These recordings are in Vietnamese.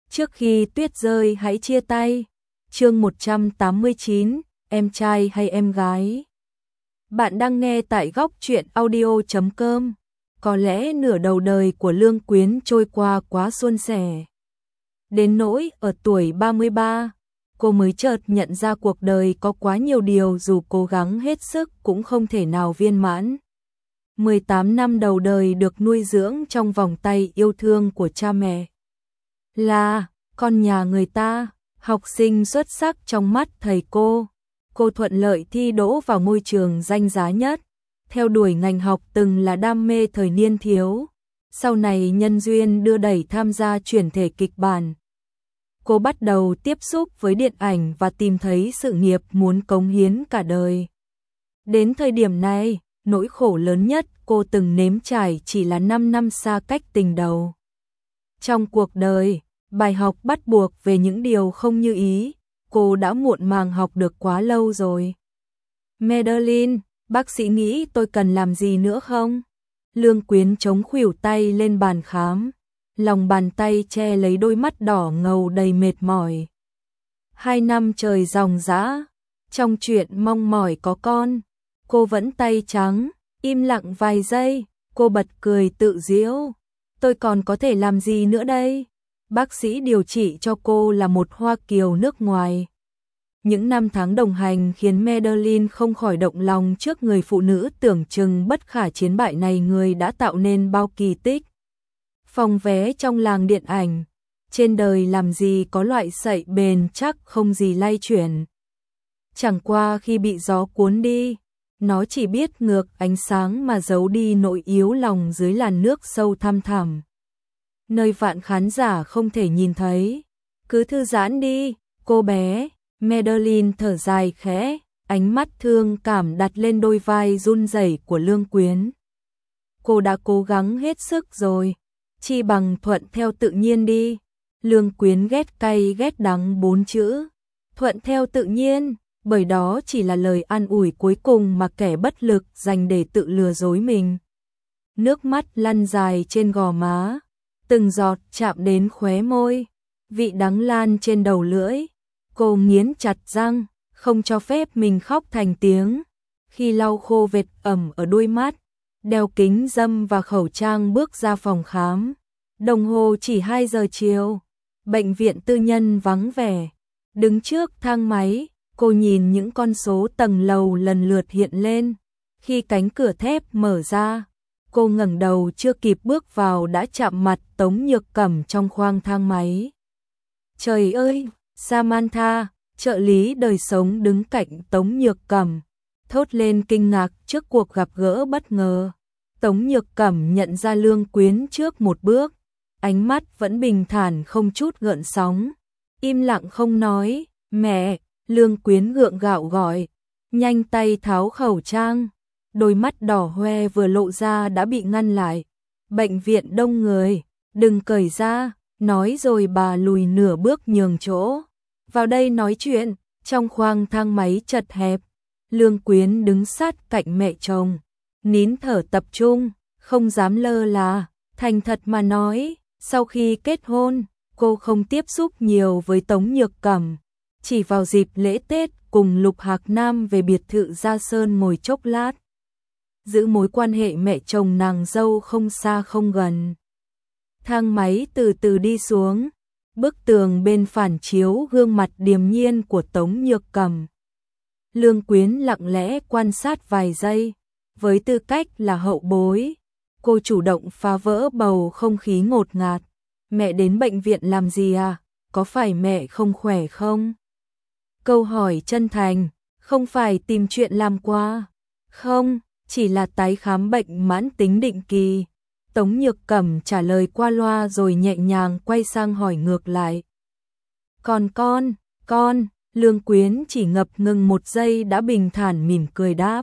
Trước khi tuyết rơi hãy chia tay. Chương 189, em trai hay em gái? Bạn đang nghe tại góc truyện audio.com. Có lẽ nửa đầu đời của Lương Quyến trôi qua quá suôn sẻ. Đến nỗi ở tuổi 33, cô mới chợt nhận ra cuộc đời có quá nhiều điều dù cố gắng hết sức cũng không thể nào viên mãn. 18 năm đầu đời được nuôi dưỡng trong vòng tay yêu thương của cha mẹ. Là con nhà người ta, học sinh xuất sắc trong mắt thầy cô thuận lợi thi đỗ vào ngôi trường danh giá nhất, theo đuổi ngành học từng là đam mê thời niên thiếu, sau này nhân duyên đưa đẩy tham gia chuyển thể kịch bản. Cô bắt đầu tiếp xúc với điện ảnh và tìm thấy sự nghiệp muốn cống hiến cả đời. Đến thời điểm này, nỗi khổ lớn nhất cô từng nếm trải chỉ là 5 năm xa cách tình đầu. Trong cuộc đời, bài học bắt buộc về những điều không như ý, cô đã muộn màng học được quá lâu rồi. Madeline, bác sĩ nghĩ tôi cần làm gì nữa không? Lương Quyến chống khuỷu tay lên bàn khám, lòng bàn tay che lấy đôi mắt đỏ ngầu đầy mệt mỏi. 2 năm trời ròng rã, trong chuyện mong mỏi có con, cô vẫn tay trắng, im lặng vài giây, cô bật cười tự giễu. Tôi còn có thể làm gì nữa đây? Bác sĩ điều trị cho cô là một Hoa kiều nước ngoài. Những năm tháng đồng hành khiến Madeline không khỏi động lòng trước người phụ nữ tưởng chừng bất khả chiến bại này, người đã tạo nên bao kỳ tích. Phòng vé trong làng điện ảnh, trên đời làm gì có loại sậy bền chắc không gì lay chuyển. Chẳng qua khi bị gió cuốn đi, nó chỉ biết ngược ánh sáng mà giấu đi nỗi yếu lòng dưới làn nước sâu thăm thẳm, nơi vạn khán giả không thể nhìn thấy. Cứ thư giãn đi, cô bé. Madeline thở dài khẽ, ánh mắt thương cảm đặt lên đôi vai run rẩy của Lương Quyến. Cô đã cố gắng hết sức rồi, chi bằng thuận theo tự nhiên đi. Lương Quyến ghét cay ghét đắng 4 chữ. Thuận theo tự nhiên, bởi đó chỉ là lời an ủi cuối cùng mà kẻ bất lực dành để tự lừa dối mình. Nước mắt lăn dài trên gò má, từng giọt chạm đến khóe môi, vị đắng lan trên đầu lưỡi. Cô nghiến chặt răng, không cho phép mình khóc thành tiếng. Khi lau khô vệt ẩm ở đôi mắt, đeo kính râm và khẩu trang bước ra phòng khám. Đồng hồ chỉ 2 giờ chiều, bệnh viện tư nhân vắng vẻ. Đứng trước thang máy, cô nhìn những con số tầng lầu lần lượt hiện lên. Khi cánh cửa thép mở ra, cô ngẩng đầu chưa kịp bước vào đã chạm mặt Tống Nhược Cẩm trong khoang thang máy. Trời ơi! Samantha, trợ lý đời sống đứng cạnh Tống Nhược Cẩm, thốt lên kinh ngạc trước cuộc gặp gỡ bất ngờ. Tống Nhược Cẩm nhận ra Lương Quyến trước một bước, ánh mắt vẫn bình thản không chút gợn sóng, im lặng không nói. Mẹ, Lương Quyến gượng gạo gọi, nhanh tay tháo khẩu trang, đôi mắt đỏ hoe vừa lộ ra đã bị ngăn lại. Bệnh viện đông người, đừng cởi ra, nói rồi bà lùi nửa bước nhường chỗ. Vào đây nói chuyện. Trong khoang thang máy chật hẹp, Lương Quyến đứng sát cạnh mẹ chồng, nín thở tập trung, không dám lơ là, thành thật mà nói, sau khi kết hôn, cô không tiếp xúc nhiều với Tống Nhược Cẩm, chỉ vào dịp lễ Tết cùng Lục Hạc Nam về biệt thự Gia Sơn ngồi chốc lát, giữ mối quan hệ mẹ chồng nàng dâu không xa không gần. Thang máy từ từ đi xuống. Bức tường bên phản chiếu gương mặt điềm nhiên của Tống Nhược Cẩm. Lương Quyến lặng lẽ quan sát vài giây, với tư cách là hậu bối, cô chủ động phá vỡ bầu không khí ngột ngạt. Mẹ đến bệnh viện làm gì à? Có phải mẹ không khỏe không? Câu hỏi chân thành, không phải tìm chuyện làm qua. Không, chỉ là tái khám bệnh mãn tính định kỳ. Tống Nhược Cẩm trả lời qua loa rồi nhẹ nhàng quay sang hỏi ngược lại. Còn con, Lương Quyến chỉ ngập ngừng một giây đã bình thản mỉm cười đáp.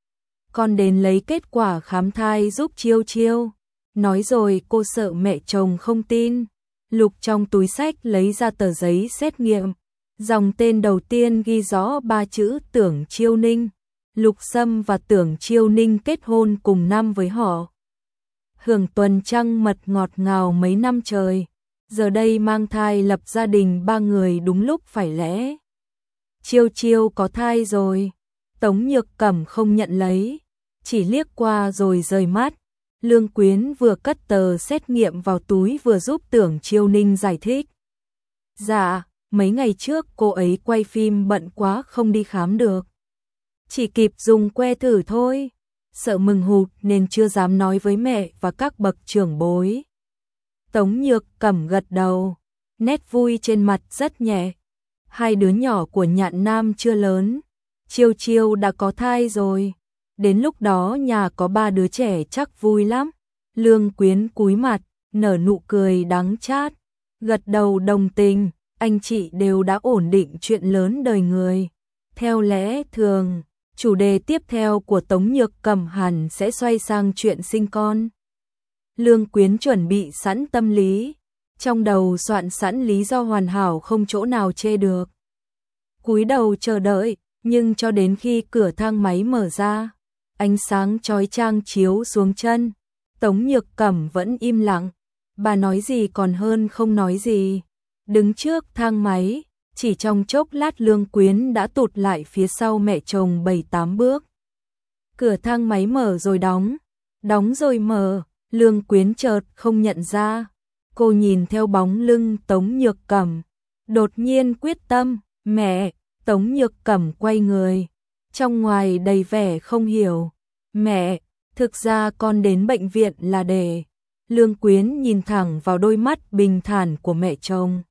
Con đến lấy kết quả khám thai giúp Chiêu Chiêu. Nói rồi cô sợ mẹ chồng không tin. Lục trong túi xách lấy ra tờ giấy xét nghiệm. Dòng tên đầu tiên ghi rõ 3 chữ Tưởng Chiêu Ninh. Lục Sâm và Tưởng Chiêu Ninh kết hôn cùng năm với họ. Hưởng tuần trăng mật ngọt ngào mấy năm trời. giờ đây mang thai lập gia đình 3 người đúng lúc phải lẽ. Chiêu chiêu có thai rồi. Tống Nhược Cẩm không nhận lấy, chỉ liếc qua rồi rời mắt. Lương Quyến vừa cất tờ xét nghiệm vào túi vừa giúp Tưởng Chiêu Ninh giải thích. Dạ, mấy ngày trước cô ấy quay phim bận quá không đi khám được. Chỉ kịp dùng que thử thôi, sợ mừng hụt nên chưa dám nói với mẹ và các bậc trưởng bối. Tống Nhược Cẩm gật đầu, nét vui trên mặt rất nhẹ. Hai đứa nhỏ của Nhạn Nam chưa lớn, Chiêu Chiêu đã có thai rồi. Đến lúc đó nhà có 3 đứa trẻ chắc vui lắm. Lương Quyến cúi mặt, nở nụ cười đắng chát, gật đầu đồng tình, anh chị đều đã ổn định chuyện lớn đời người. Theo lẽ thường, chủ đề tiếp theo của Tống Nhược Cẩm hẳn sẽ xoay sang chuyện sinh con. Lương Quyến chuẩn bị sẵn tâm lý, trong đầu soạn sẵn lý do hoàn hảo không chỗ nào chê được. Cúi đầu chờ đợi, nhưng cho đến khi cửa thang máy mở ra, ánh sáng chói chang chiếu xuống chân, Tống Nhược Cẩm vẫn im lặng. Bà nói gì còn hơn không nói gì. Đứng trước thang máy, chỉ trong chốc lát Lương Quyến đã tụt lại phía sau mẹ chồng 7-8 bước. Cửa thang máy mở rồi đóng rồi mở, Lương Quyến chợt không nhận ra. Cô nhìn theo bóng lưng Tống Nhược Cẩm, đột nhiên quyết tâm, mẹ. Tống Nhược Cẩm quay người, trong ngoài đầy vẻ không hiểu. Mẹ, thực ra con đến bệnh viện là để... Lương Quyến nhìn thẳng vào đôi mắt bình thản của mẹ chồng.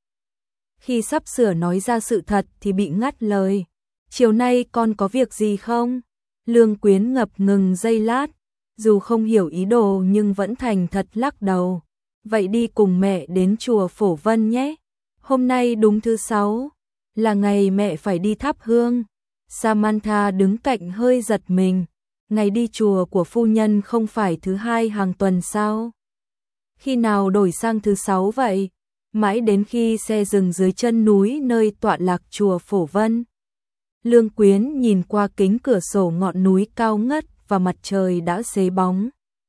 Khi sắp sửa nói ra sự thật thì bị ngắt lời. Chiều nay con có việc gì không? Lương Quyến ngập ngừng giây lát, dù không hiểu ý đồ nhưng vẫn thành thật lắc đầu. Vậy đi cùng mẹ đến chùa Phổ Vân nhé. Hôm nay đúng thứ 6, là ngày mẹ phải đi thắp hương. Samantha đứng cạnh hơi giật mình. Ngày đi chùa của phu nhân không phải thứ 2 hàng tuần sao? Khi nào đổi sang thứ 6 vậy? Mãi đến khi xe dừng dưới chân núi nơi tọa lạc chùa Phổ Vân. Lương Quyến nhìn qua kính cửa sổ ngọn núi cao ngất và mặt trời đã xế bóng.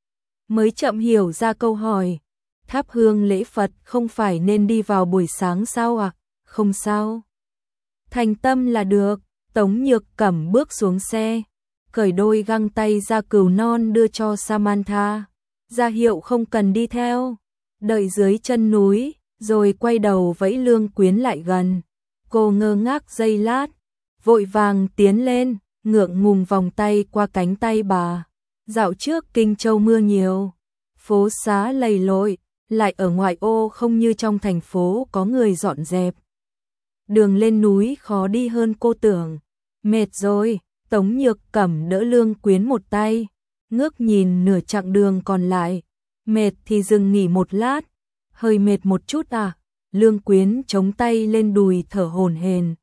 Mới chậm hiểu ra câu hỏi. Thắp hương lễ Phật không phải nên đi vào buổi sáng sao ạ? Không sao. Thành tâm là được. Tống Nhược Cẩm bước xuống xe, cởi đôi găng tay da cừu non đưa cho Samantha, ra hiệu không cần đi theo. Đợi dưới chân núi, rồi quay đầu vẫy Lương Quyến lại gần. Cô ngơ ngác giây lát, vội vàng tiến lên, ngượng ngùng vòng tay qua cánh tay bà. Dạo trước Kinh Châu mưa nhiều, phố xá lầy lội, lại ở ngoại ô không như trong thành phố có người dọn dẹp. Đường lên núi khó đi hơn cô tưởng. Mệt rồi, Tống Nhược Cẩm đỡ Lương Quyến một tay, ngước nhìn nửa chặng đường còn lại. Mệt thì dừng nghỉ một lát. Hơi mệt một chút à? Lương Quyến chống tay lên đùi thở hổn hển,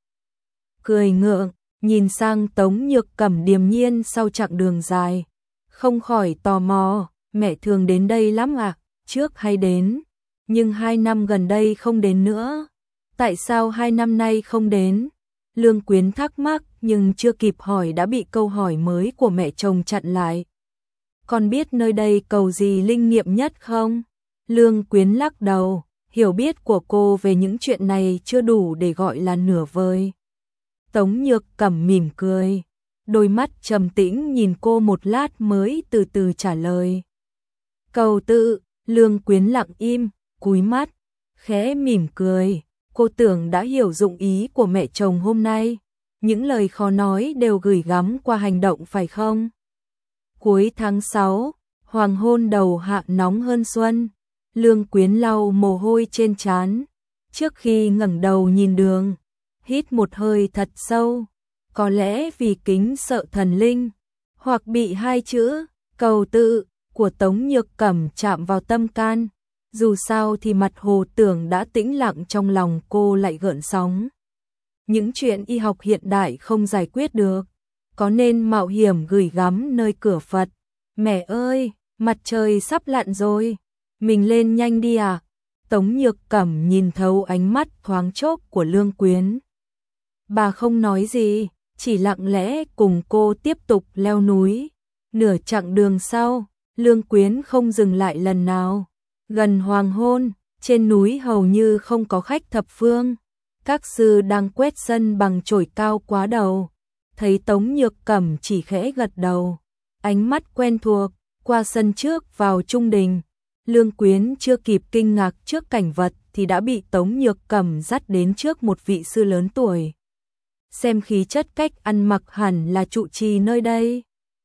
cười ngượng, nhìn sang Tống Nhược Cẩm điềm nhiên sau chặng đường dài. Không khỏi tò mò, mẹ thường đến đây lắm à? Trước hay đến, nhưng 2 năm gần đây không đến nữa. Tại sao 2 năm nay không đến? Lương Quyến thắc mắc nhưng chưa kịp hỏi đã bị câu hỏi mới của mẹ chồng chặn lại. Con biết nơi đây cầu gì linh nghiệm nhất không? Lương Quyến lắc đầu, hiểu biết của cô về những chuyện này chưa đủ để gọi là nửa vời. Tống Nhược Cẩm mỉm cười, đôi mắt trầm tĩnh nhìn cô một lát mới từ từ trả lời. Cầu tự. Lương Quyến lặng im, cúi mắt, khẽ mỉm cười. Cô tưởng đã hiểu dụng ý của mẹ chồng hôm nay. Những lời khó nói đều gửi gắm qua hành động phải không? Cuối tháng 6, hoàng hôn đầu hạ nóng hơn xuân. Lương Quyến lau mồ hôi trên trán, trước khi ngẩng đầu nhìn đường, hít một hơi thật sâu. Có lẽ vì kính sợ thần linh, hoặc bị 2 chữ cầu tự của Tống Nhược Cẩm chạm vào tâm can. Dù sao thì mặt Hồ Tưởng đã tĩnh lặng, trong lòng cô lại gợn sóng. Những chuyện y học hiện đại không giải quyết được, có nên mạo hiểm gửi gắm nơi cửa Phật. Mẹ ơi, mặt trời sắp lặn rồi, mình lên nhanh đi à? Tống Nhược Cẩm nhìn thấu ánh mắt thoáng chốc của Lương Quyến. Bà không nói gì, chỉ lặng lẽ cùng cô tiếp tục leo núi. Nửa chặng đường sau, Lương Quyến không dừng lại lần nào. Gần hoàng hôn, Trên núi hầu như không có khách thập phương, các sư đang quét sân bằng chổi cao quá đầu. Thấy Tống Nhược Cẩm chỉ khẽ gật đầu, ánh mắt quen thuộc, qua sân trước vào trung đình. Lương Quyến chưa kịp kinh ngạc trước cảnh vật thì đã bị Tống Nhược Cẩm dắt đến trước một vị sư lớn tuổi. Xem khí chất cách ăn mặc hẳn là trụ trì nơi đây.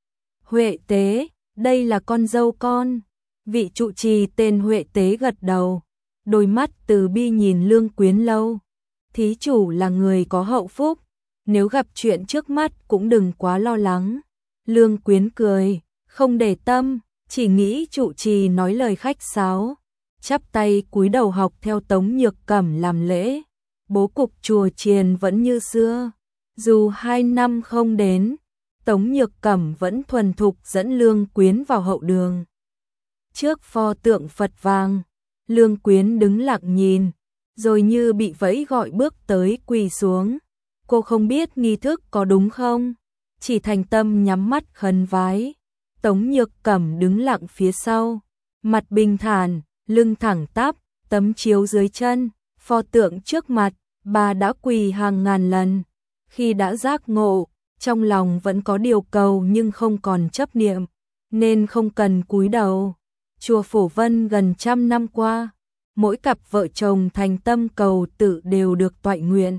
Huệ Tế, đây là con dâu con. Vị trụ trì tên Huệ Tế gật đầu, đôi mắt từ bi nhìn Lương Quyến lâu. Thí chủ là người có hậu phúc, nếu gặp chuyện trước mắt cũng đừng quá lo lắng. Lương Quyến cười, không để tâm, chỉ nghĩ trụ trì nói lời khách sáo, chắp tay cúi đầu học theo Tống Nhược Cẩm làm lễ. Bố cục chùa chiền vẫn như xưa, dù 2 năm không đến, Tống Nhược Cẩm vẫn thuần thục dẫn Lương Quyến vào hậu đường. Trước pho tượng Phật vàng, Lương Quyến đứng lặng nhìn, rồi như bị vẫy gọi bước tới quỳ xuống. Cô không biết nghi thức có đúng không, chỉ thành tâm nhắm mắt khấn vái. Tống Nhược Cẩm đứng lặng phía sau, mặt bình thản, lưng thẳng tắp, tấm chiếu dưới chân, pho tượng trước mặt, bà đã quỳ hàng ngàn lần. Khi đã giác ngộ, trong lòng vẫn có điều cầu nhưng không còn chấp niệm, nên không cần cúi đầu. Chùa Phổ Vân gần 100 năm qua, mỗi cặp vợ chồng thành tâm cầu tự đều được toại nguyện.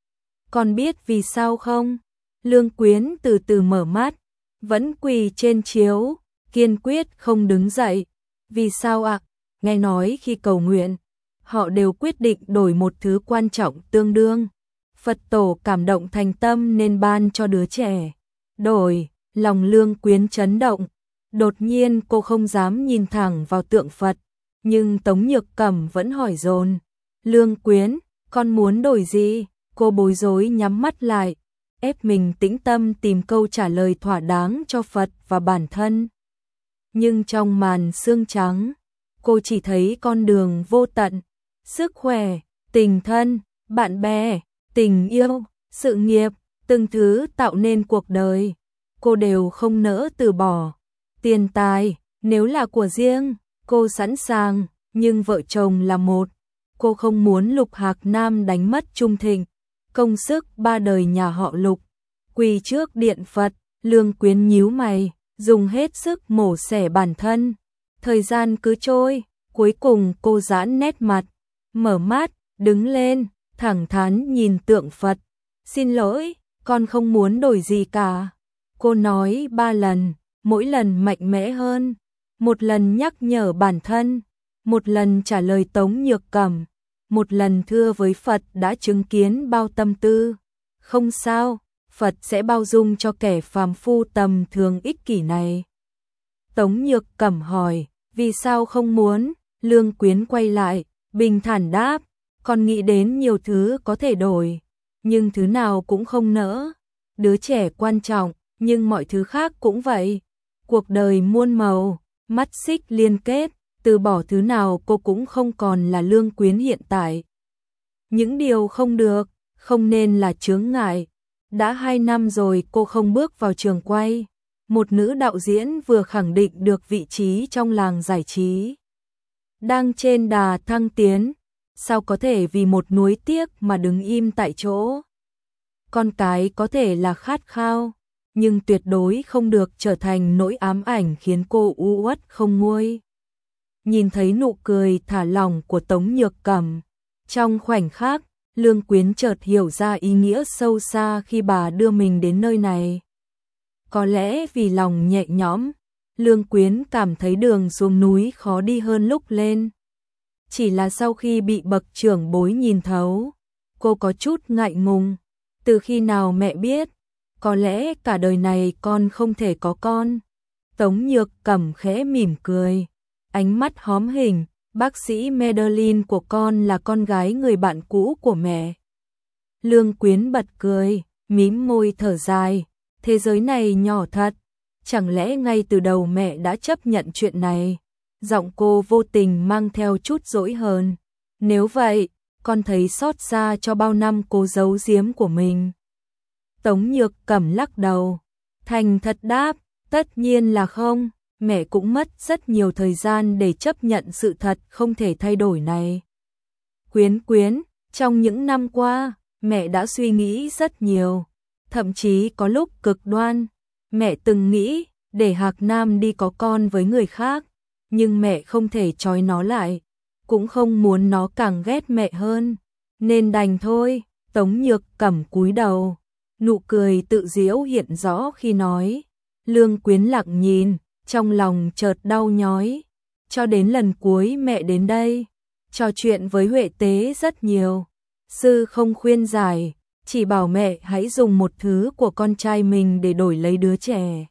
Còn biết vì sao không? Lương Quyến từ từ mở mắt, vẫn quỳ trên chiếu, kiên quyết không đứng dậy. Vì sao ạ? Nghe nói khi cầu nguyện, họ đều quyết định đổi một thứ quan trọng tương đương. Phật tổ cảm động thành tâm nên ban cho đứa trẻ. Đổi, lòng Lương Quyến chấn động. Đột nhiên cô không dám nhìn thẳng vào tượng Phật, nhưng Tống Nhược Cẩm vẫn hỏi dồn. Lương Quyến, con muốn đổi gì? Cô bối rối nhắm mắt lại, ép mình tĩnh tâm tìm câu trả lời thỏa đáng cho Phật và bản thân. Nhưng trong màn sương trắng, cô chỉ thấy con đường vô tận, sức khỏe, tình thân, bạn bè, tình yêu, sự nghiệp, từng thứ tạo nên cuộc đời. Cô đều không nỡ từ bỏ. Tiền tài, nếu là của riêng, cô sẵn sàng, nhưng vợ chồng là một. Cô không muốn Lục Hạc Nam đánh mất trung thịnh, công sức 3 đời nhà họ Lục. Quỳ trước điện Phật, Lương Quyến nhíu mày, dùng hết sức mổ xẻ bản thân. Thời gian cứ trôi, cuối cùng cô giãn nét mặt, mở mắt, đứng lên, thẳng thắn nhìn tượng Phật. Xin lỗi, con không muốn đổi gì cả. Cô nói 3 lần, mỗi lần mạnh mẽ hơn. Một lần nhắc nhở bản thân, một lần trả lời Tống Nhược Cẩm, một lần thưa với Phật đã chứng kiến bao tâm tư. Không sao, Phật sẽ bao dung cho kẻ phàm phu tầm thường ích kỷ này. Tống Nhược Cẩm hỏi, vì sao không muốn? Lương Quyến quay lại, bình thản đáp, con nghĩ đến nhiều thứ có thể đổi, nhưng thứ nào cũng không nỡ. Đứa trẻ quan trọng, nhưng mọi thứ khác cũng vậy. Cuộc đời muôn màu, mắt xích liên kết, từ bỏ thứ nào cô cũng không còn là Lương Quyến hiện tại. Những điều không được, không nên là chướng ngại. Đã 2 năm rồi cô không bước vào trường quay. Một nữ đạo diễn vừa khẳng định được vị trí trong làng giải trí, đang trên đà thăng tiến, sao có thể vì một nuối tiếc mà đứng im tại chỗ. Con cái có thể là khát khao, nhưng tuyệt đối không được trở thành nỗi ám ảnh khiến cô u uất không nguôi. Nhìn thấy nụ cười thả lỏng của Tống Nhược Cẩm, trong khoảnh khắc, Lương Quyến chợt hiểu ra ý nghĩa sâu xa khi bà đưa mình đến nơi này. Có lẽ vì lòng nhẹ nhõm, Lương Quyến cảm thấy đường xuống núi khó đi hơn lúc lên. Chỉ là sau khi bị bậc trưởng bối nhìn thấu, cô có chút ngại ngùng. Từ khi nào mẹ biết, có lẽ cả đời này con không thể có con. Tống Nhược Cẩm khẽ mỉm cười, ánh mắt hóm hình, bác sĩ Madeline của con là con gái người bạn cũ của mẹ. Lương Quyến bật cười, mím môi thở dài, thế giới này nhỏ thật, chẳng lẽ ngay từ đầu mẹ đã chấp nhận chuyện này? Giọng cô vô tình mang theo chút dỗi hờn. Nếu vậy, con thấy xót xa cho bao năm cô giấu giếm của mình. Tống Nhược Cẩm lắc đầu, thành thật đáp, tất nhiên là không. mẹ cũng mất rất nhiều thời gian để chấp nhận sự thật không thể thay đổi này. Quyến Quyến, trong những năm qua, mẹ đã suy nghĩ rất nhiều, thậm chí có lúc cực đoan. Mẹ từng nghĩ để Hạc Nam đi có con với người khác, nhưng mẹ không thể trói nó lại, cũng không muốn nó càng ghét mẹ hơn, nên đành thôi. Tống Nhược Cẩm cúi đầu, nụ cười tự giễu hiện rõ khi nói. Lương Quyến lặng nhìn, trong lòng chợt đau nhói. Cho đến lần cuối mẹ đến đây, trò chuyện với Huệ Tế rất nhiều. Sư không khuyên giải, chỉ bảo mẹ hãy dùng một thứ của con trai mình để đổi lấy đứa trẻ.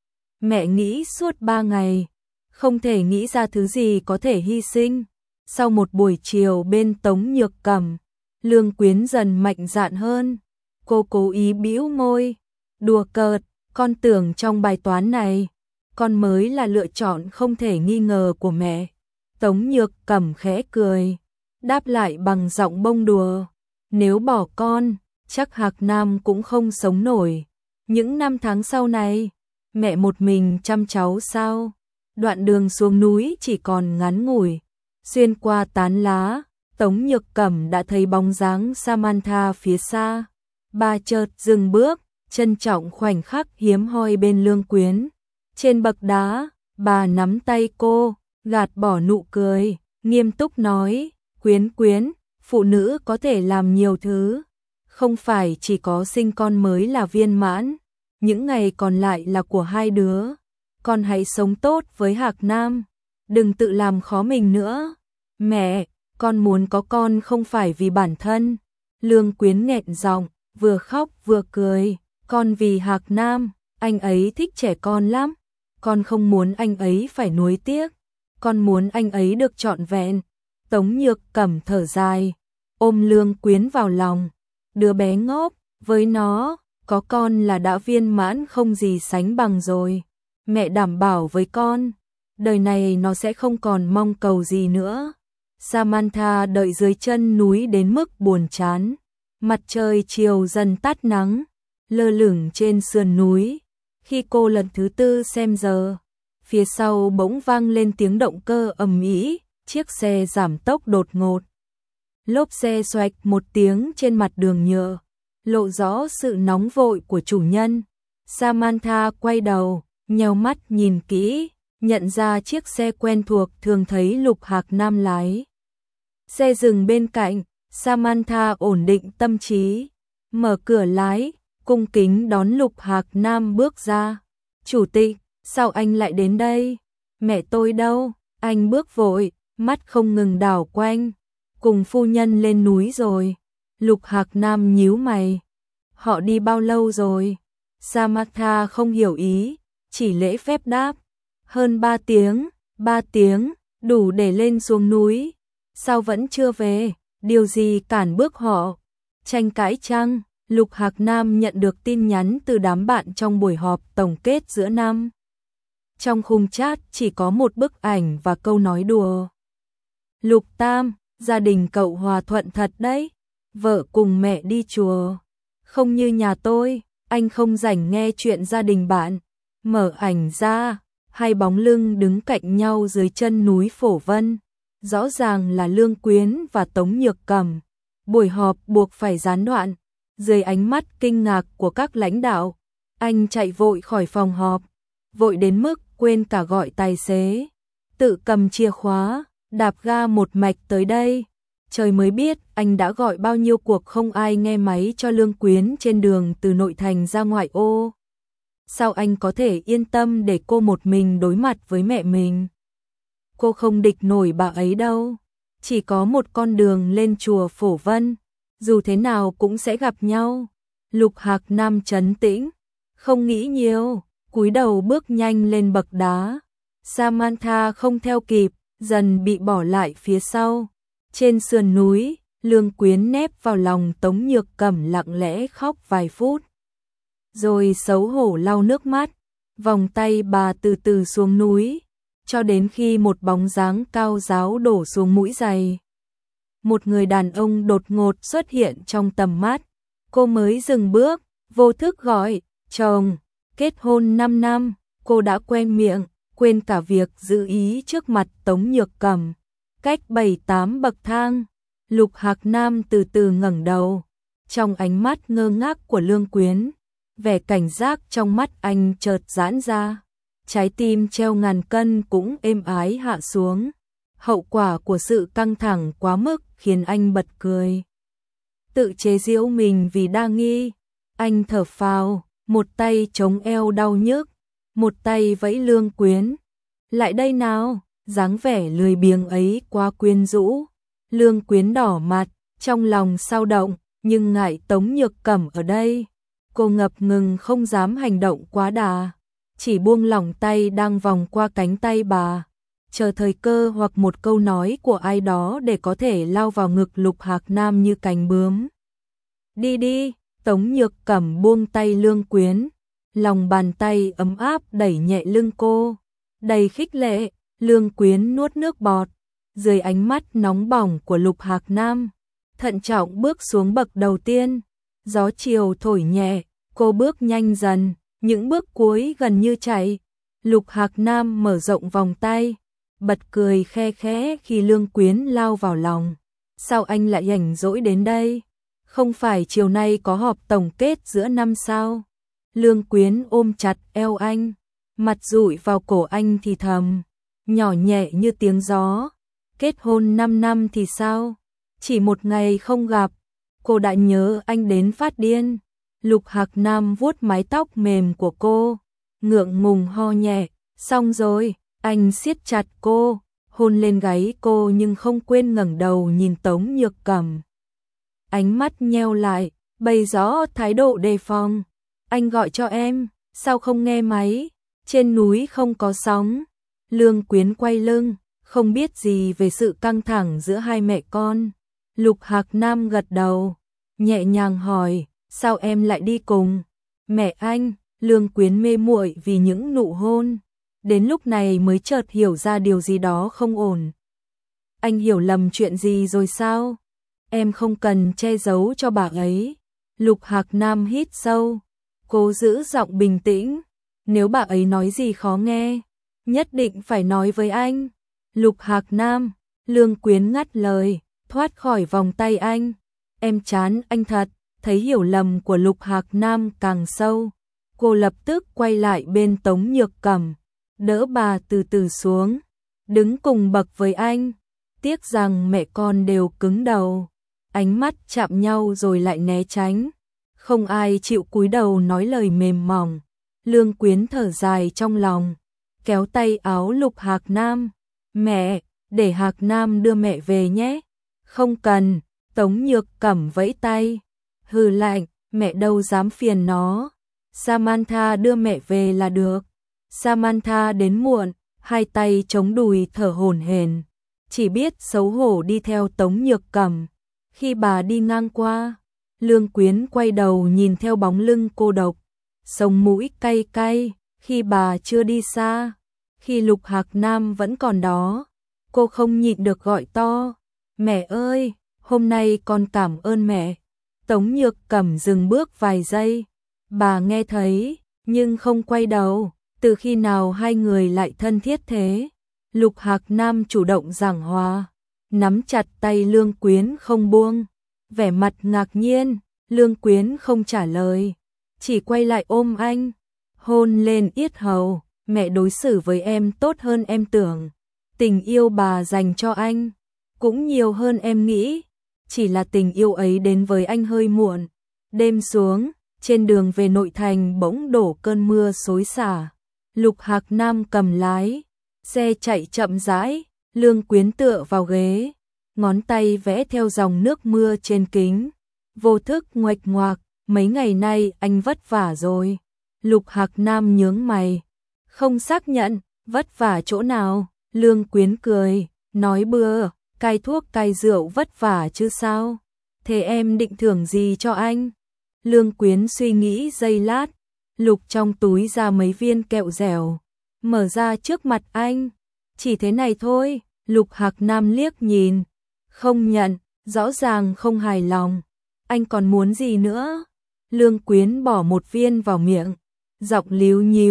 Mẹ nghĩ suốt 3 ngày, không thể nghĩ ra thứ gì có thể hy sinh. Sau một buổi chiều bên Tống Nhược Cẩm, Lương Quyến dần mạnh dạn hơn. Cô cố ý bĩu môi, đùa cợt, con tưởng trong bài toán này, con mới là lựa chọn không thể nghi ngờ của mẹ. Tống Nhược Cẩm khẽ cười, đáp lại bằng giọng bông đùa. Nếu bỏ con, chắc Hạc Nam cũng không sống nổi. Những năm tháng sau này, mẹ một mình chăm cháu sao? Đoạn đường xuống núi chỉ còn ngắn ngủi. Xuyên qua tán lá, Tống Nhược Cẩm đã thấy bóng dáng Samantha phía xa. Bà chợt dừng bước, trân trọng khoảnh khắc hiếm hoi bên Lương Quyến. Trên bậc đá, bà nắm tay cô, gạt bỏ nụ cười, nghiêm túc nói, Quyến Quyến, phụ nữ có thể làm nhiều thứ, không phải chỉ có sinh con mới là viên mãn, những ngày còn lại là của hai đứa. Con hãy sống tốt với Hạc Nam, đừng tự làm khó mình nữa. Mẹ, con muốn có con không phải vì bản thân. Lương Quyến nghẹn giọng, vừa khóc vừa cười, con vì Hạc Nam, anh ấy thích trẻ con lắm. Con không muốn anh ấy phải nuối tiếc, con muốn anh ấy được trọn vẹn. Tống Nhược Cẩm thở dài, ôm Lương Quyến vào lòng. Đứa bé ngốc, với nó, có con là đã viên mãn không gì sánh bằng rồi. Mẹ đảm bảo với con, đời này nó sẽ không còn mong cầu gì nữa. Samantha đợi dưới chân núi đến mức buồn chán. Mặt trời chiều dần tắt nắng, lơ lửng trên sườn núi. Khi cô lần thứ 4 xem giờ, phía sau bỗng vang lên tiếng động cơ ầm ĩ, chiếc xe giảm tốc đột ngột. Lốp xe xoạch một tiếng trên mặt đường nhựa, lộ rõ sự nóng vội của chủ nhân. Samantha quay đầu, nheo mắt nhìn kỹ, nhận ra chiếc xe quen thuộc thường thấy Lục Hạc Nam lái. Xe dừng bên cạnh, Samantha ổn định tâm trí, mở cửa lái, cung kính đón Lục Hạc Nam bước ra. Chủ tịch, sao anh lại đến đây? Mẹ tôi đâu? Anh bước vội, mắt không ngừng đảo quanh. Cùng phu nhân lên núi rồi. Lục Hạc Nam nhíu mày. Họ đi bao lâu rồi? Samantha không hiểu ý, chỉ lễ phép đáp. Hơn 3 tiếng, 3 tiếng, đủ để lên xuống núi. Sao vẫn chưa về? Điều gì cản bước họ? Tranh cãi chăng? Lục Hạc Nam nhận được tin nhắn từ đám bạn trong buổi họp tổng kết giữa năm. Trong khung chat chỉ có một bức ảnh và câu nói đùa. Lục Tam, gia đình cậu hòa thuận thật đấy. Vợ cùng mẹ đi chùa. Không như nhà tôi, anh không rảnh nghe chuyện gia đình bạn. Mở ảnh ra, hai bóng lưng đứng cạnh nhau dưới chân núi Phổ Vân. Rõ ràng là Lương Quyến và Tống Nhược Cẩm. Buổi họp buộc phải gián đoạn. Dưới ánh mắt kinh ngạc của các lãnh đạo, anh chạy vội khỏi phòng họp, vội đến mức quên cả gọi tài xế. Tự cầm chìa khóa, đạp ga một mạch tới đây. Trời mới biết anh đã gọi bao nhiêu cuộc không ai nghe máy cho Lương Quyến trên đường từ nội thành ra ngoại ô. Sao anh có thể yên tâm để cô một mình đối mặt với mẹ mình? Cô không địch nổi bà ấy đâu. Chỉ có một con đường lên chùa Phổ Vân, dù thế nào cũng sẽ gặp nhau. Lục Hạc Nam trấn tĩnh, không nghĩ nhiều, cúi đầu bước nhanh lên bậc đá. Samantha không theo kịp, dần bị bỏ lại phía sau. Trên sườn núi, Lương Quyến nép vào lòng Tống Nhược Cẩm lặng lẽ khóc vài phút. Rồi xấu hổ lau nước mắt, vòng tay bà từ từ xuống núi, cho đến khi một bóng dáng cao ráo đổ xuống mũi giày. Một người đàn ông đột ngột xuất hiện trong tầm mắt. Cô mới dừng bước, vô thức gọi, chồng. Kết hôn 5 năm, cô đã quen miệng, quên cả việc giữ ý trước mặt Tống Nhược Cẩm. Cách 7-8 bậc thang, Lục Hạc Nam từ từ ngẩng đầu, trong ánh mắt ngơ ngác của Lương Quyến, vẻ cảnh giác trong mắt anh chợt giãn ra, trái tim treo ngàn cân cũng êm ái hạ xuống. Hậu quả của sự căng thẳng quá mức khiến anh bật cười. Tự chế giễu mình vì đa nghi, anh thở phào, một tay chống eo đau nhức, một tay vẫy Lương Quyến. Lại đây nào, dáng vẻ lười biếng ấy quá quyến rũ. Lương Quyến đỏ mặt, trong lòng xao động, nhưng ngại Tống Nhược Cẩm ở đây. Cô ngập ngừng không dám hành động quá đà, chỉ buông lỏng tay đang vòng qua cánh tay bà, chờ thời cơ hoặc một câu nói của ai đó để có thể lao vào ngực Lục Hạc Nam như cánh bướm. Đi đi, Tống Nhược Cẩm buông tay Lương Quyến, lòng bàn tay ấm áp đẩy nhẹ lưng cô, đầy khích lệ. Lương Quyến nuốt nước bọt, dưới ánh mắt nóng bỏng của Lục Hạc Nam, thận trọng bước xuống bậc đầu tiên. Gió chiều thổi nhẹ, cô bước nhanh dần, những bước cuối gần như chạy. Lục Hạc Nam mở rộng vòng tay, bật cười khe khẽ khi Lương Quyến lao vào lòng. Sao anh lại rảnh rỗi đến đây? Không phải chiều nay có họp tổng kết giữa năm sao? Lương Quyến ôm chặt eo anh, mặt dụi vào cổ anh thì thầm, nhỏ nhẹ như tiếng gió. Kết hôn 5 năm thì sao? Chỉ một ngày không gặp, cô đã nhớ anh đến phát điên. Lục Hạc Nam vuốt mái tóc mềm của cô, ngượng ngùng ho nhẹ. Xong rồi, anh siết chặt cô, hôn lên gáy cô nhưng không quên ngẩng đầu nhìn Tống Nhược Cẩm. Ánh mắt nheo lại, bày rõ thái độ đề phòng. Anh gọi cho em, sao không nghe máy? Trên núi không có sóng. Lương Quyến quay lưng, không biết gì về sự căng thẳng giữa hai mẹ con. Lục Hạc Nam gật đầu, nhẹ nhàng hỏi, sao em lại đi cùng mẹ anh? Lương Quyến mê muội vì những nụ hôn, đến lúc này mới chợt hiểu ra điều gì đó không ổn. Anh hiểu lầm chuyện gì rồi sao? Em không cần che giấu cho bà ấy. Lục Hạc Nam hít sâu, cố giữ giọng bình tĩnh. Nếu bà ấy nói gì khó nghe, nhất định phải nói với anh. Lục Hạc Nam, Lương Quyến ngắt lời, thoát khỏi vòng tay anh. Em chán anh thật. Thấy hiểu lầm của Lục Hạc Nam càng sâu, cô lập tức quay lại bên Tống Nhược Cẩm, đỡ bà từ từ xuống, đứng cùng bậc với anh. Tiếc rằng mẹ con đều cứng đầu, ánh mắt chạm nhau rồi lại né tránh, không ai chịu cúi đầu nói lời mềm mỏng. Lương Quyến thở dài trong lòng, kéo tay áo Lục Hạc Nam. Mẹ, để Hạc Nam đưa mẹ về nhé. Không cần, Tống Nhược Cẩm vẫy tay. Hừ lạnh, mẹ đâu dám phiền nó. Samantha đưa mẹ về là được. Samantha đến muộn, hai tay chống đùi thở hổn hển, chỉ biết xấu hổ đi theo Tống Nhược Cẩm. Khi bà đi ngang qua, Lương Quyến quay đầu nhìn theo bóng lưng cô độc, sống mũi cay cay. Khi bà chưa đi xa, khi Lục Hạc Nam vẫn còn đó, cô không nhịn được gọi to, mẹ ơi, hôm nay con cảm ơn mẹ. Tống Nhược Cẩm dừng bước vài giây, bà nghe thấy, nhưng không quay đầu. Từ khi nào hai người lại thân thiết thế? Lục Hạc Nam chủ động giảng hòa, nắm chặt tay Lương Quyến không buông, vẻ mặt ngạc nhiên. Lương Quyến không trả lời, chỉ quay lại ôm anh, hôn lên yết hầu. Mẹ đối xử với em tốt hơn em tưởng, tình yêu bà dành cho anh cũng nhiều hơn em nghĩ. Chỉ là tình yêu ấy đến với anh hơi muộn. Đêm xuống, trên đường về nội thành bỗng đổ cơn mưa xối xả. Lục Hạc Nam cầm lái, xe chạy chậm rãi. Lương Quyến tựa vào ghế, ngón tay vẽ theo dòng nước mưa trên kính, vô thức nguệch ngoạc. Mấy ngày nay anh vất vả rồi. Lục Hạc Nam nhướng mày, không xác nhận. Vất vả chỗ nào? Lương Quyến cười, nói bừa, cai thuốc cai rượu vất vả chứ sao? Thế em định thưởng gì cho anh? Lương Quyến suy nghĩ giây lát, lục trong túi ra mấy viên kẹo dẻo, mở ra trước mặt anh. Chỉ thế này thôi. Lục Hạc Nam liếc nhìn, không nhận, rõ ràng không hài lòng. Anh còn muốn gì nữa? Lương Quyến bỏ một viên vào miệng, giọng líu nhíu,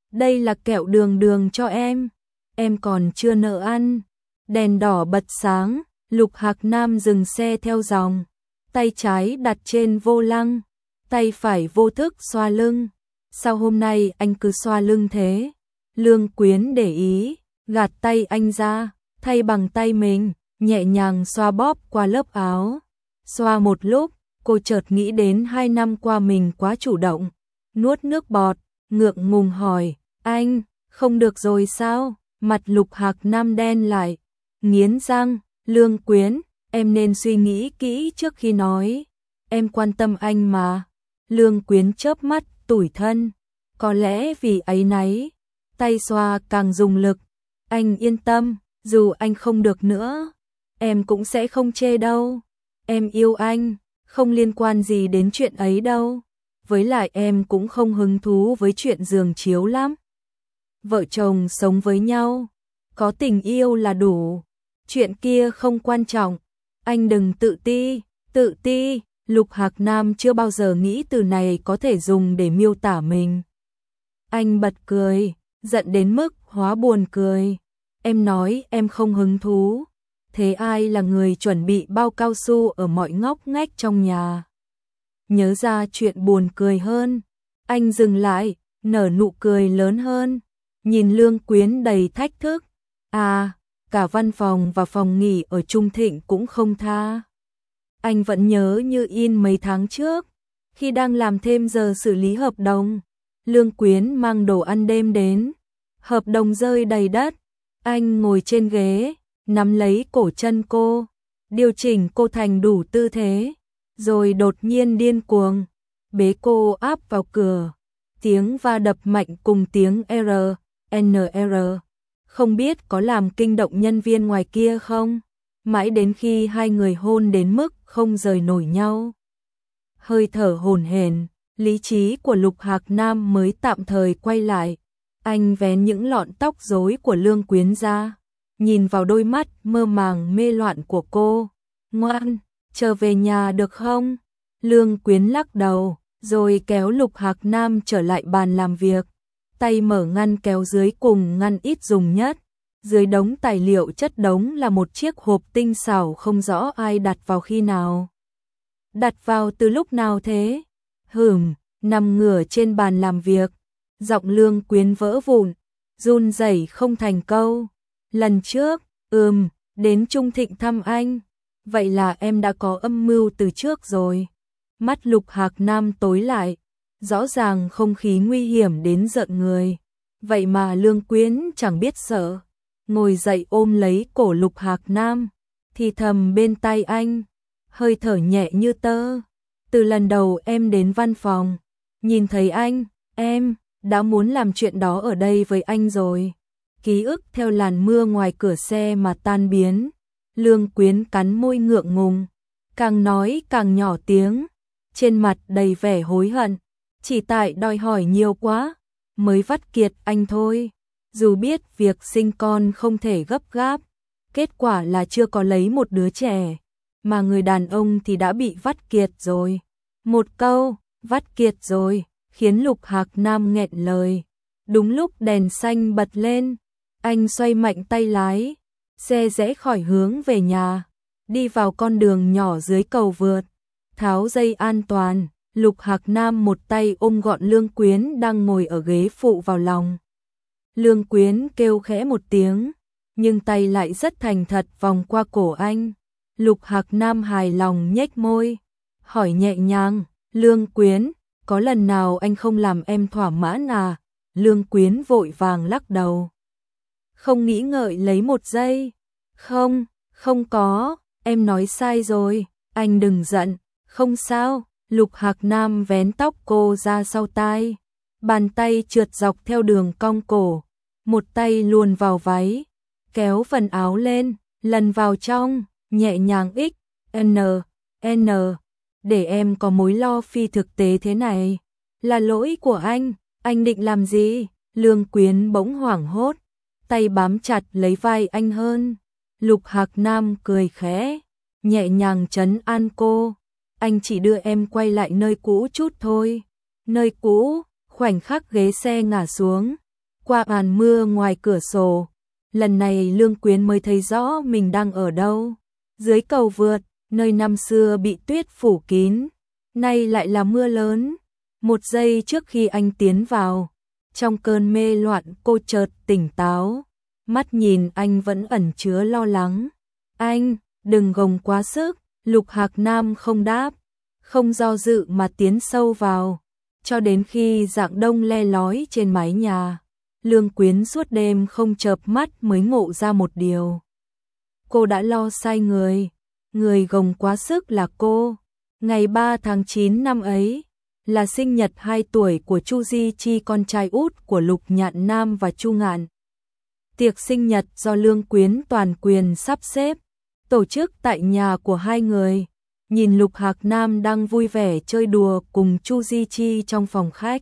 đây là kẹo đường đường cho em còn chưa nỡ ăn. Đèn đỏ bật sáng, Lục Hạc Nam dừng xe theo dòng, tay trái đặt trên vô lăng, tay phải vô thức xoa lưng. Sao hôm nay anh cứ xoa lưng thế? Lương Quyến để ý, gạt tay anh ra, thay bằng tay mình, nhẹ nhàng xoa bóp qua lớp áo. Xoa một lúc, cô chợt nghĩ đến 2 năm qua mình quá chủ động, nuốt nước bọt, ngượng ngùng hỏi, anh, không được rồi sao? Mặt Lục Hạc Nam đen lại, nghiến răng, Lương Quyến, em nên suy nghĩ kỹ trước khi nói, em quan tâm anh mà. Lương Quyến chớp mắt, tủi thân, có lẽ vì áy náy, tay xoa càng dùng lực. Anh yên tâm, dù anh không được nữa, em cũng sẽ không chê đâu. Em yêu anh, không liên quan gì đến chuyện ấy đâu. Với lại em cũng không hứng thú với chuyện giường chiếu lắm. Vợ chồng sống với nhau, có tình yêu là đủ. Chuyện kia không quan trọng. Anh đừng tự ti. Lục Hạc Nam chưa bao giờ nghĩ từ này có thể dùng để miêu tả mình. Anh bật cười, giận đến mức hóa buồn cười. Em nói em không hứng thú. Thế ai là người chuẩn bị bao cao su ở mọi ngóc ngách trong nhà? Nhớ ra chuyện buồn cười hơn, anh dừng lại, nở nụ cười lớn hơn, nhìn Lương Quyến đầy thách thức. À, cả văn phòng và phòng nghỉ ở Trung Thịnh cũng không tha. Anh vẫn nhớ như in mấy tháng trước, khi đang làm thêm giờ xử lý hợp đồng, Lương Quyến mang đồ ăn đêm đến, hợp đồng rơi đầy đất, anh ngồi trên ghế, nắm lấy cổ chân cô, điều chỉnh cô thành đủ tư thế, rồi đột nhiên điên cuồng, bế cô áp vào cửa, tiếng va đập mạnh cùng tiếng NR, không biết có làm kinh động nhân viên ngoài kia không, mãi đến khi hai người hôn đến mức không rời nổi nhau. Hơi thở hổn hển, lý trí của Lục Hạc Nam mới tạm thời quay lại, anh vén những lọn tóc rối của Lương Quyến ra, nhìn vào đôi mắt mơ màng mê loạn của cô. Ngoan, trở về nhà được không? Lương Quyến lắc đầu, rồi kéo Lục Hạc Nam trở lại bàn làm việc, tay mở ngăn kéo dưới cùng ngăn ít dùng nhất. Dưới đống tài liệu chất đống là một chiếc hộp tinh xảo không rõ ai đặt vào khi nào. Đặt vào từ lúc nào thế? Nằm ngửa trên bàn làm việc, giọng Lương Quyến vỡ vụn, run rẩy không thành câu. Lần trước, đến Trung Thịnh thăm anh, vậy là em đã có âm mưu từ trước rồi. Mắt Lục Hạc Nam tối lại, rõ ràng không khí nguy hiểm đến giận người. Vậy mà Lương Quyến chẳng biết sợ, ngồi dậy ôm lấy cổ Lục Hạc Nam, thì thầm bên tai anh, hơi thở nhẹ như tơ. Từ lần đầu em đến văn phòng, nhìn thấy anh, em đã muốn làm chuyện đó ở đây với anh rồi. Ký ức theo làn mưa ngoài cửa xe mà tan biến. Lương Quyến cắn môi ngượng ngùng, càng nói càng nhỏ tiếng, trên mặt đầy vẻ hối hận, chỉ tại đòi hỏi nhiều quá, mới vắt kiệt anh thôi. Dù biết việc sinh con không thể gấp gáp, kết quả là chưa có lấy một đứa trẻ, mà người đàn ông thì đã bị vắt kiệt rồi. Một câu, vắt kiệt rồi, khiến Lục Hạc Nam nghẹn lời. Đúng lúc đèn xanh bật lên, anh xoay mạnh tay lái, xe rẽ khỏi hướng về nhà, đi vào con đường nhỏ dưới cầu vượt, tháo dây an toàn. Lục Hạc Nam một tay ôm gọn Lương Quyến đang ngồi ở ghế phụ vào lòng. Lương Quyến kêu khẽ một tiếng, nhưng tay lại rất thành thật vòng qua cổ anh. Lục Hạc Nam hài lòng nhếch môi, hỏi nhẹ nhàng, Lương Quyến, có lần nào anh không làm em thỏa mãn à? Lương Quyến vội vàng lắc đầu, không nghĩ ngợi lấy một giây. Không có, em nói sai rồi, anh đừng giận, không sao. Lục Hạc Nam vén tóc cô ra sau tai, bàn tay trượt dọc theo đường cong cổ, một tay luồn vào váy, kéo phần áo lên, lần vào trong, nhẹ nhàng N, để em có mối lo phi thực tế thế này. Là lỗi của anh định làm gì? Lương Quyến bỗng hoảng hốt, tay bám chặt lấy vai anh hơn. Lục Hạc Nam cười khẽ, nhẹ nhàng trấn an cô. Anh chỉ đưa em quay lại nơi cũ chút thôi. Nơi cũ, khoảnh khắc ghế xe ngả xuống, qua màn mưa ngoài cửa sổ. Lần này Lương Quyến mới thấy rõ mình đang ở đâu. Dưới cầu vượt, nơi năm xưa bị tuyết phủ kín, nay lại là mưa lớn. Một giây trước khi anh tiến vào, trong cơn mê loạn cô chợt tỉnh táo. Mắt nhìn anh vẫn ẩn chứa lo lắng. Anh, đừng gồng quá sức. Lục Hạc Nam không đáp, không do dự mà tiến sâu vào. Cho đến khi dạng đông le lói trên mái nhà, Lương Quyến suốt đêm không chợp mắt mới ngộ ra một điều. Cô đã lo sai người. Người gồng quá sức là cô. Ngày 3 tháng 9 năm ấy là sinh nhật 2 tuổi của Chu Di Chi, con trai út của Lục Nhạn Nam và Chu Ngạn. Tiệc sinh nhật do Lương Quyến toàn quyền sắp xếp, tổ chức tại nhà của hai người. Nhìn Lục Hạc Nam đang vui vẻ chơi đùa cùng Chu Di Chi trong phòng khách,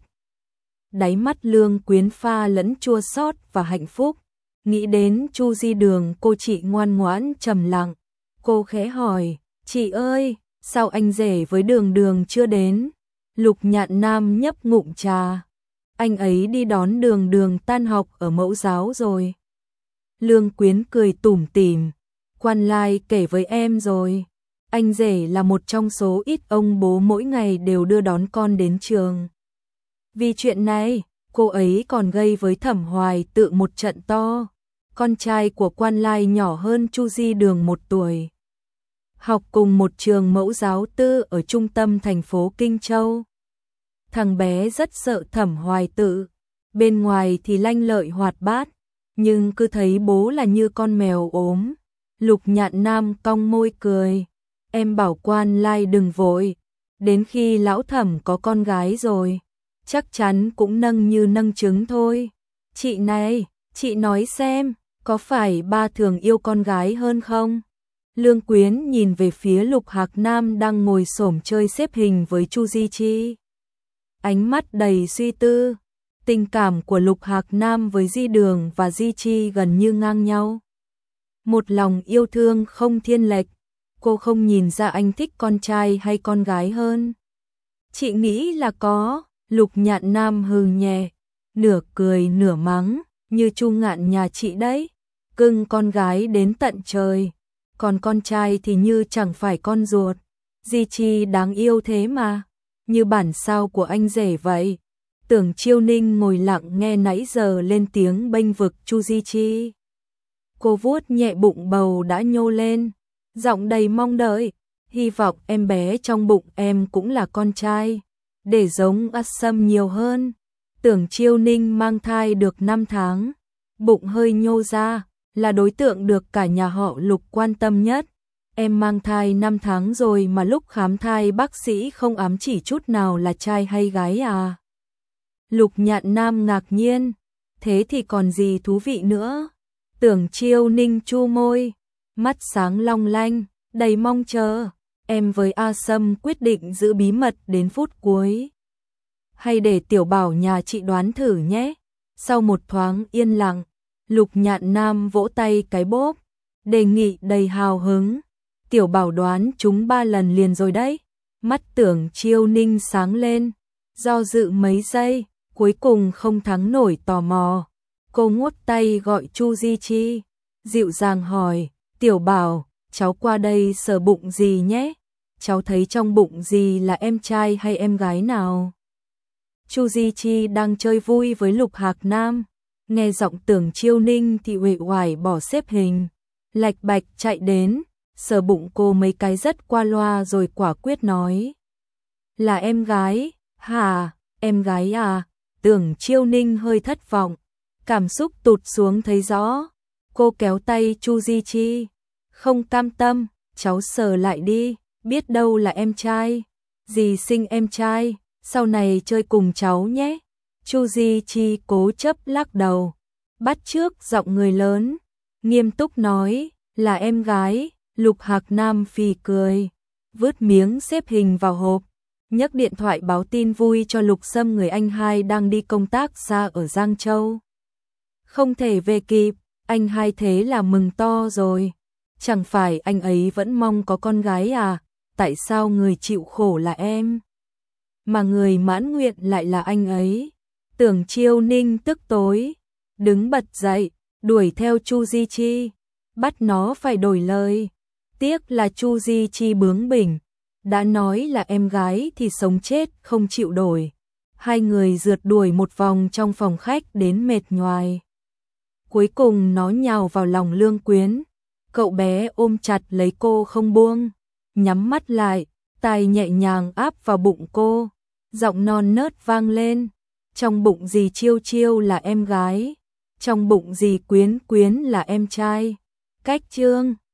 đáy mắt Lương Quyến pha lẫn chua xót và hạnh phúc. Nghĩ đến Chu Di Đường, cô chị ngoan ngoãn trầm lặng. Cô khẽ hỏi, chị ơi, sao anh rể với Đường Đường chưa đến? Lục Nhạn Nam nhấp ngụm trà. Anh ấy đi đón Đường Đường tan học ở mẫu giáo rồi. Lương Quyến cười tủm tỉm. Quan Lai kể với em rồi. Anh rể là một trong số ít ông bố mỗi ngày đều đưa đón con đến trường. Vì chuyện này, cô ấy còn gây với Thẩm Hoài Tự một trận to. Con trai của Quan Lai nhỏ hơn Chu Di Đường 1 tuổi. Học cùng một trường mẫu giáo tư ở trung tâm thành phố Kinh Châu. Thằng bé rất sợ Thẩm Hoài Tự. Bên ngoài thì lanh lợi hoạt bát, nhưng cứ thấy bố là như con mèo ốm. Lục Nhạn Nam cong môi cười. Em bảo Quan Lai đừng vội. Đến khi lão Thẩm có con gái rồi, chắc chắn cũng nâng như nâng trứng thôi. Chị này, chị nói xem, có phải ba thường yêu con gái hơn không? Lương Quyến nhìn về phía Lục Hạc Nam đang ngồi xổm chơi xếp hình với Chu Di Chi. Ánh mắt đầy suy tư. Tình cảm của Lục Hạc Nam với Di Đường và Di Chi gần như ngang nhau. Một lòng yêu thương không thiên lệch. Cô không nhìn ra anh thích con trai hay con gái hơn. Chị nghĩ là có. Lục Nhạn Nam hừ nhẹ, nửa cười nửa mắng, như Chu Ngạn nhà chị đấy, cưng con gái đến tận trời, còn con trai thì như chẳng phải con ruột. Di Chi đáng yêu thế mà, như bản sao của anh rể vậy. Tưởng Chiêu Ninh ngồi lặng nghe nãy giờ lên tiếng bênh vực Chu Di Chi. Cô vuốt nhẹ bụng bầu đã nhô lên, giọng đầy mong đợi, hy vọng em bé trong bụng em cũng là con trai, để giống A Sâm nhiều hơn. Tưởng Chiêu Ninh mang thai được 5 tháng, bụng hơi nhô ra, là đối tượng được cả nhà họ Lục quan tâm nhất. Em mang thai 5 tháng rồi mà lúc khám thai bác sĩ không ám chỉ chút nào là trai hay gái à? Lục Nhạn Nam ngạc nhiên, thế thì còn gì thú vị nữa? Tưởng Chiêu Ninh chu môi, mắt sáng long lanh, đầy mong chờ. Em với A Sâm quyết định giữ bí mật đến phút cuối. Hay để Tiểu Bảo nhà chị đoán thử nhé. Sau một thoáng yên lặng, Lục Nhạn Nam vỗ tay cái bốp, đề nghị đầy hào hứng. Tiểu Bảo đoán chúng 3 lần liền rồi đấy. Mắt Tưởng Chiêu Ninh sáng lên, do dự mấy giây, cuối cùng không thắng nổi tò mò. Cô nguốt tay gọi Chu Di Chi, dịu dàng hỏi, Tiểu Bảo, cháu qua đây sờ bụng gì nhé? Cháu thấy trong bụng gì là em trai hay em gái nào? Chu Di Chi đang chơi vui với Lục Hạc Nam, nghe giọng Tưởng Chiêu Ninh thì uể oải bỏ xếp hình, lạch bạch chạy đến, sờ bụng cô mấy cái rất qua loa rồi quả quyết nói. Là em gái, hả, em gái à? Tưởng Chiêu Ninh hơi thất vọng, cảm xúc tụt xuống thấy rõ. Cô kéo tay Chu Di Chi, không cam tâm, cháu sờ lại đi, biết đâu là em trai. Dì sinh em trai, sau này chơi cùng cháu nhé. Chu Di Chi cố chấp lắc đầu, bắt chước giọng người lớn, nghiêm túc nói, là em gái. Lục Hạc Nam phì cười, vứt miếng xếp hình vào hộp, nhấc điện thoại báo tin vui cho Lục Sâm người anh hai đang đi công tác xa ở Giang Châu. Không thể về kịp, anh hai thế là mừng to rồi. Chẳng phải anh ấy vẫn mong có con gái à? Tại sao người chịu khổ là em, mà người mãn nguyện lại là anh ấy? Tưởng Chiêu Ninh tức tối, đứng bật dậy, đuổi theo Chu Di Chi, bắt nó phải đổi lời. Tiếc là Chu Di Chi bướng bỉnh, đã nói là em gái thì sống chết không chịu đổi. Hai người rượt đuổi một vòng trong phòng khách đến mệt nhoài. Cuối cùng nó nhào vào lòng Lương Quyến, cậu bé ôm chặt lấy cô không buông, nhắm mắt lại, tay nhẹ nhàng áp vào bụng cô, giọng non nớt vang lên, trong bụng dì Chiêu Chiêu là em gái, trong bụng dì Quyến Quyến là em trai. Cách chương